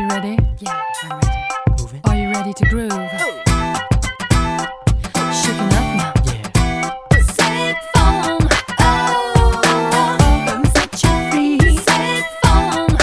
you ready? Yeah, I'm ready. Moving. Are you ready to groove? Shaking up now. Yeah. Set phone, oh, set you free. Set phone,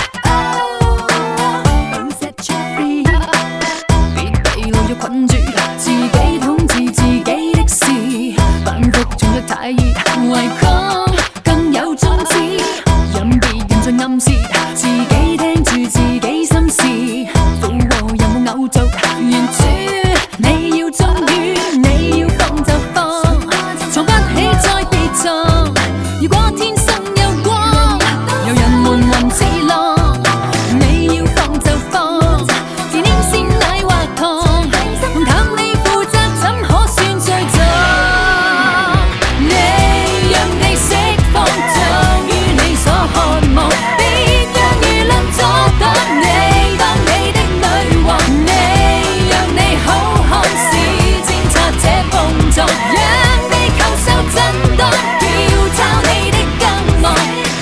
oh, set you free. 別被老肉困住，自己統治自己的事，反覆重得太熱，違抗更有宗旨，任別人在暗示，自己聽住自己心事，富和有冇偶像，原主你要忠於，你要放就放，藏不起再被藏。如果天生有光，有人們雲似浪，你要放就放，自黏鮮奶或糖，淡你負責怎可算最壯？你讓你釋放，就於你所渴望，別讓輿論阻擋你，當你的女王。你讓你好看是偵察這碰撞，讓地球受震盪，要抄你的更忙。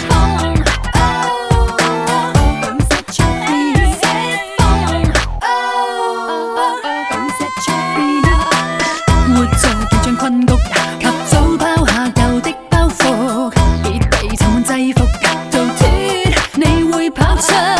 Set you free. Set phone, oh, set you free. 活在斷章困局，及早拋下舊的包袱，別被沉悶制服，逃脫你會跑出。